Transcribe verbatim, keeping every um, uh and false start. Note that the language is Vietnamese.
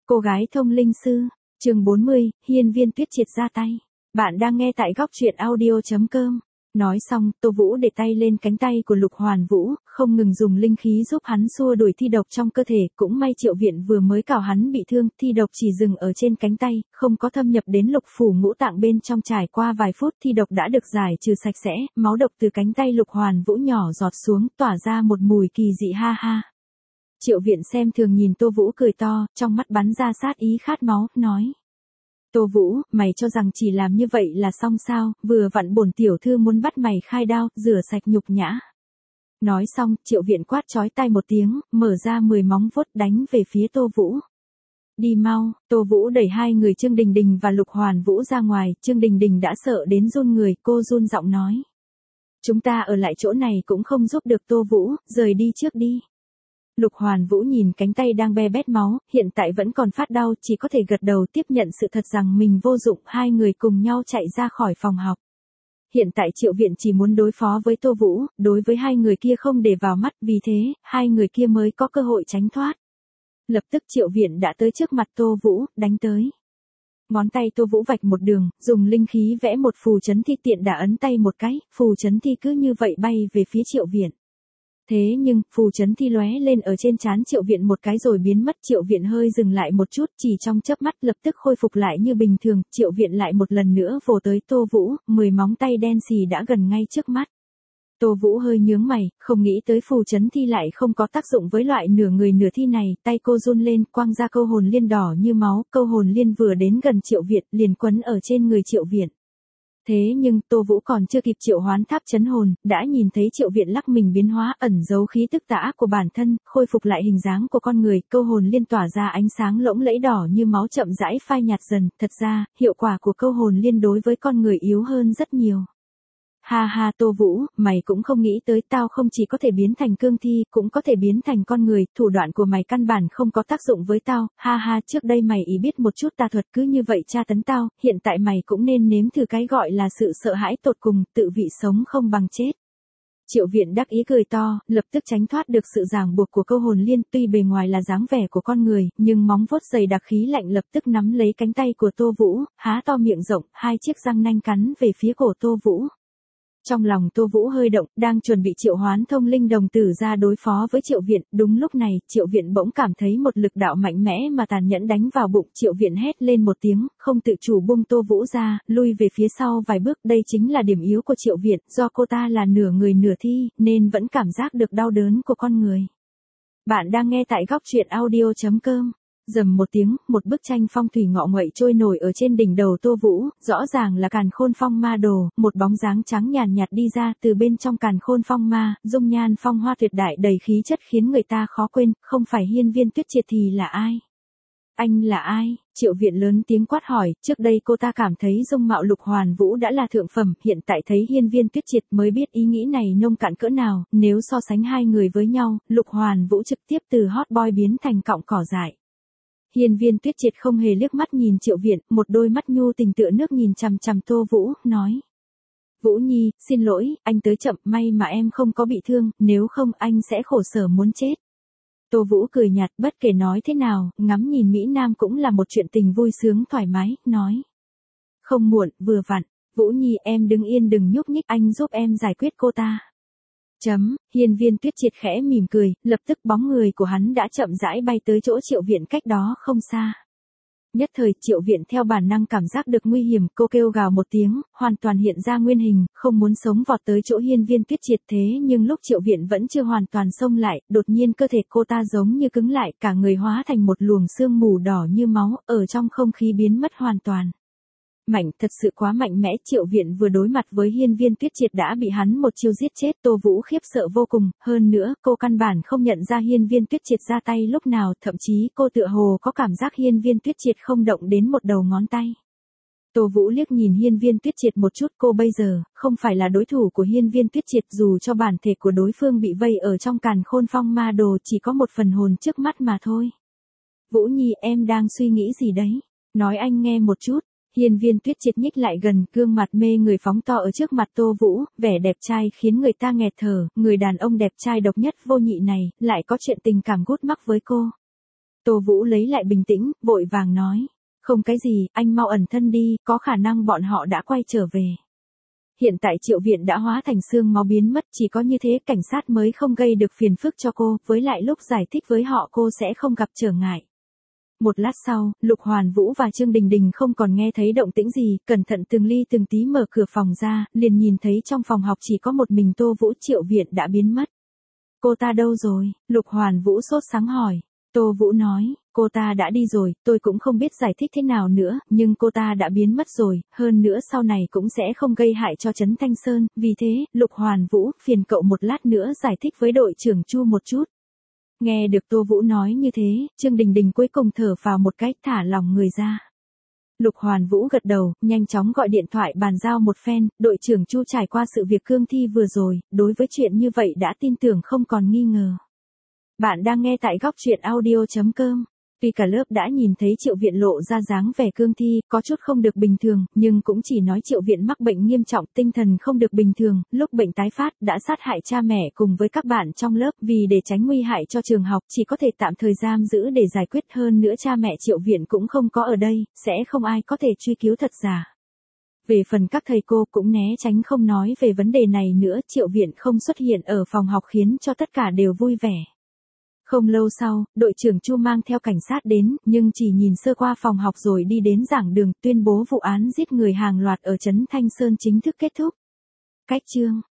Cô gái thông linh sư, chương bốn mươi, hiên viên tuyết triệt ra tay. Bạn đang nghe tại góc truyện audio.com. Nói xong, Tô Vũ để tay lên cánh tay của Lục Hoàn Vũ, không ngừng dùng linh khí giúp hắn xua đuổi thi độc trong cơ thể. Cũng may Triệu Viện vừa mới cào hắn bị thương, thi độc chỉ dừng ở trên cánh tay, không có thâm nhập đến lục phủ ngũ tạng bên trong. Trải qua vài phút thi độc đã được giải trừ sạch sẽ, máu độc từ cánh tay Lục Hoàn Vũ nhỏ giọt xuống, tỏa ra một mùi kỳ dị ha ha. Triệu Viện xem thường nhìn Tô Vũ cười to, trong mắt bắn ra sát ý khát máu, nói. Tô Vũ, mày cho rằng chỉ làm như vậy là xong sao, vừa vặn bổn tiểu thư muốn bắt mày khai đao, rửa sạch nhục nhã. Nói xong, Triệu Viện quát chói tai một tiếng, mở ra mười móng vuốt đánh về phía Tô Vũ. Đi mau, Tô Vũ đẩy hai người Trương Đình Đình và Lục Hoàn Vũ ra ngoài, Trương Đình Đình đã sợ đến run người, cô run giọng nói. Chúng ta ở lại chỗ này cũng không giúp được Tô Vũ, rời đi trước đi. Lục Hoàn Vũ nhìn cánh tay đang be bét máu, hiện tại vẫn còn phát đau, chỉ có thể gật đầu tiếp nhận sự thật rằng mình vô dụng. Hai người cùng nhau chạy ra khỏi phòng học. Hiện tại Triệu Viện chỉ muốn đối phó với Tô Vũ, đối với hai người kia không để vào mắt, vì thế, hai người kia mới có cơ hội tránh thoát. Lập tức Triệu Viện đã tới trước mặt Tô Vũ, đánh tới. Ngón tay Tô Vũ vạch một đường, dùng linh khí vẽ một phù chấn thi, tiện đã ấn tay một cái, phù chấn thi cứ như vậy bay về phía Triệu Viện. Thế nhưng, phù chấn thi lóe lên ở trên trán Triệu Viện một cái rồi biến mất. Triệu Viện hơi dừng lại một chút, chỉ trong chớp mắt lập tức khôi phục lại như bình thường. Triệu Viện lại một lần nữa vồ tới Tô Vũ, mười móng tay đen xì đã gần ngay trước mắt. Tô Vũ hơi nhướng mày, không nghĩ tới phù chấn thi lại không có tác dụng với loại nửa người nửa thi này. Tay cô run lên, quăng ra câu hồn liên đỏ như máu. Câu hồn liên vừa đến gần Triệu Viện, liền quấn ở trên người Triệu Viện. Thế nhưng, Tô Vũ còn chưa kịp triệu hoán tháp chấn hồn, đã nhìn thấy Triệu Viện lắc mình biến hóa, ẩn giấu khí tức tà ác của bản thân, khôi phục lại hình dáng của con người. Câu hồn liên tỏa ra ánh sáng lỗng lẫy đỏ như máu chậm rãi phai nhạt dần. Thật ra, hiệu quả của câu hồn liên đối với con người yếu hơn rất nhiều. Ha ha Tô Vũ, mày cũng không nghĩ tới tao không chỉ có thể biến thành cương thi, cũng có thể biến thành con người, thủ đoạn của mày căn bản không có tác dụng với tao. Ha ha, trước đây mày ý biết một chút tà thuật cứ như vậy tra tấn tao, hiện tại mày cũng nên nếm thử cái gọi là sự sợ hãi tột cùng, tự vị sống không bằng chết. Triệu Viện đắc ý cười to, lập tức tránh thoát được sự ràng buộc của câu hồn liên. Tuy bề ngoài là dáng vẻ của con người, nhưng móng vuốt dày đặc khí lạnh lập tức nắm lấy cánh tay của Tô Vũ, há to miệng rộng, hai chiếc răng nanh cắn về phía cổ Tô Vũ. Trong lòng Tô Vũ hơi động, đang chuẩn bị triệu hoán thông linh đồng tử ra đối phó với Triệu Viện. Đúng lúc này, Triệu Viện bỗng cảm thấy một lực đạo mạnh mẽ mà tàn nhẫn đánh vào bụng. Triệu Viện hét lên một tiếng, không tự chủ buông Tô Vũ ra, lui về phía sau vài bước. Đây chính là điểm yếu của Triệu Viện, do cô ta là nửa người nửa thi, nên vẫn cảm giác được đau đớn của con người. Bạn đang nghe tại góc truyện audio.com. Rầm một tiếng, một bức tranh phong thủy ngọ nguậy trôi nổi ở trên đỉnh đầu Tô Vũ, rõ ràng là Càn Khôn Phong Ma Đồ. Một bóng dáng trắng nhàn nhạt đi ra từ bên trong Càn Khôn Phong Ma, dung nhan phong hoa tuyệt đại đầy khí chất khiến người ta khó quên. Không phải hiên viên tuyết triệt thì là ai? Anh là ai? Triệu Viện lớn tiếng quát hỏi. Trước đây cô ta cảm thấy dung mạo Lục Hoàn Vũ đã là thượng phẩm, hiện tại thấy hiên viên tuyết triệt mới biết ý nghĩ này nông cạn cỡ nào. Nếu so sánh hai người với nhau, Lục Hoàn Vũ trực tiếp từ hot boy biến thành cọng cỏ dại. Hiên viên tuyết triệt không hề liếc mắt nhìn Triệu Viện, một đôi mắt nhu tình tựa nước nhìn chằm chằm Tô Vũ, nói. Vũ Nhi, xin lỗi, anh tới chậm, may mà em không có bị thương, nếu không anh sẽ khổ sở muốn chết. Tô Vũ cười nhạt, bất kể nói thế nào, ngắm nhìn Mỹ Nam cũng là một chuyện tình vui sướng thoải mái, nói. Không muộn, vừa vặn, Vũ Nhi em đứng yên đừng nhúc nhích, anh giúp em giải quyết cô ta. Chấm, hiên viên tuyết triệt khẽ mỉm cười, lập tức bóng người của hắn đã chậm rãi bay tới chỗ Triệu Viện cách đó không xa. Nhất thời Triệu Viện theo bản năng cảm giác được nguy hiểm, cô kêu gào một tiếng, hoàn toàn hiện ra nguyên hình, không muốn sống vọt tới chỗ hiên viên tuyết triệt. Thế nhưng lúc Triệu Viện vẫn chưa hoàn toàn xông lại, đột nhiên cơ thể cô ta giống như cứng lại, cả người hóa thành một luồng sương mù đỏ như máu, ở trong không khí biến mất hoàn toàn. Mạnh, thật sự quá mạnh mẽ. Triệu Viện vừa đối mặt với hiên viên tuyết triệt đã bị hắn một chiêu giết chết. Tô Vũ khiếp sợ vô cùng, hơn nữa, cô căn bản không nhận ra hiên viên tuyết triệt ra tay lúc nào, thậm chí cô tựa hồ có cảm giác hiên viên tuyết triệt không động đến một đầu ngón tay. Tô Vũ liếc nhìn hiên viên tuyết triệt một chút, cô bây giờ, không phải là đối thủ của hiên viên tuyết triệt, dù cho bản thể của đối phương bị vây ở trong Càn Khôn Phong Ma Đồ chỉ có một phần hồn trước mắt mà thôi. Vũ Nhi em đang suy nghĩ gì đấy? Nói anh nghe một chút. Hiên viên tuyết triệt nhích lại gần, gương mặt mê người phóng to ở trước mặt Tô Vũ, vẻ đẹp trai khiến người ta nghẹt thở, người đàn ông đẹp trai độc nhất vô nhị này, lại có chuyện tình cảm gút mắc với cô. Tô Vũ lấy lại bình tĩnh, vội vàng nói. Không cái gì, anh mau ẩn thân đi, có khả năng bọn họ đã quay trở về. Hiện tại Triệu Viện đã hóa thành xương máu biến mất, chỉ có như thế cảnh sát mới không gây được phiền phức cho cô, với lại lúc giải thích với họ cô sẽ không gặp trở ngại. Một lát sau, Lục Hoàn Vũ và Trương Đình Đình không còn nghe thấy động tĩnh gì, cẩn thận từng ly từng tí mở cửa phòng ra, liền nhìn thấy trong phòng học chỉ có một mình Tô Vũ. Triệu Viện đã biến mất. Cô ta đâu rồi? Lục Hoàn Vũ sốt sắng hỏi. Tô Vũ nói, cô ta đã đi rồi, tôi cũng không biết giải thích thế nào nữa, nhưng cô ta đã biến mất rồi, hơn nữa sau này cũng sẽ không gây hại cho Trấn Thanh Sơn, vì thế, Lục Hoàn Vũ, phiền cậu một lát nữa giải thích với đội trưởng Chu một chút. Nghe được Tô Vũ nói như thế, Trương Đình Đình cuối cùng thở phào một cách thả lòng người ra. Lục Hoàn Vũ gật đầu, nhanh chóng gọi điện thoại bàn giao một phen, đội trưởng Chu trải qua sự việc cương thi vừa rồi, đối với chuyện như vậy đã tin tưởng không còn nghi ngờ. Bạn đang nghe tại góc truyện audio chấm com. Tuy cả lớp đã nhìn thấy Triệu Viện lộ ra dáng vẻ cương thi, có chút không được bình thường, nhưng cũng chỉ nói Triệu Viện mắc bệnh nghiêm trọng, tinh thần không được bình thường, lúc bệnh tái phát đã sát hại cha mẹ cùng với các bạn trong lớp, vì để tránh nguy hại cho trường học, chỉ có thể tạm thời giam giữ để giải quyết, hơn nữa cha mẹ Triệu Viện cũng không có ở đây, sẽ không ai có thể truy cứu thật giả. Về phần các thầy cô cũng né tránh không nói về vấn đề này nữa, Triệu Viện không xuất hiện ở phòng học khiến cho tất cả đều vui vẻ. Không lâu sau, đội trưởng Chu mang theo cảnh sát đến, nhưng chỉ nhìn sơ qua phòng học rồi đi đến giảng đường, tuyên bố vụ án giết người hàng loạt ở Trấn Thanh Sơn chính thức kết thúc. Cách chương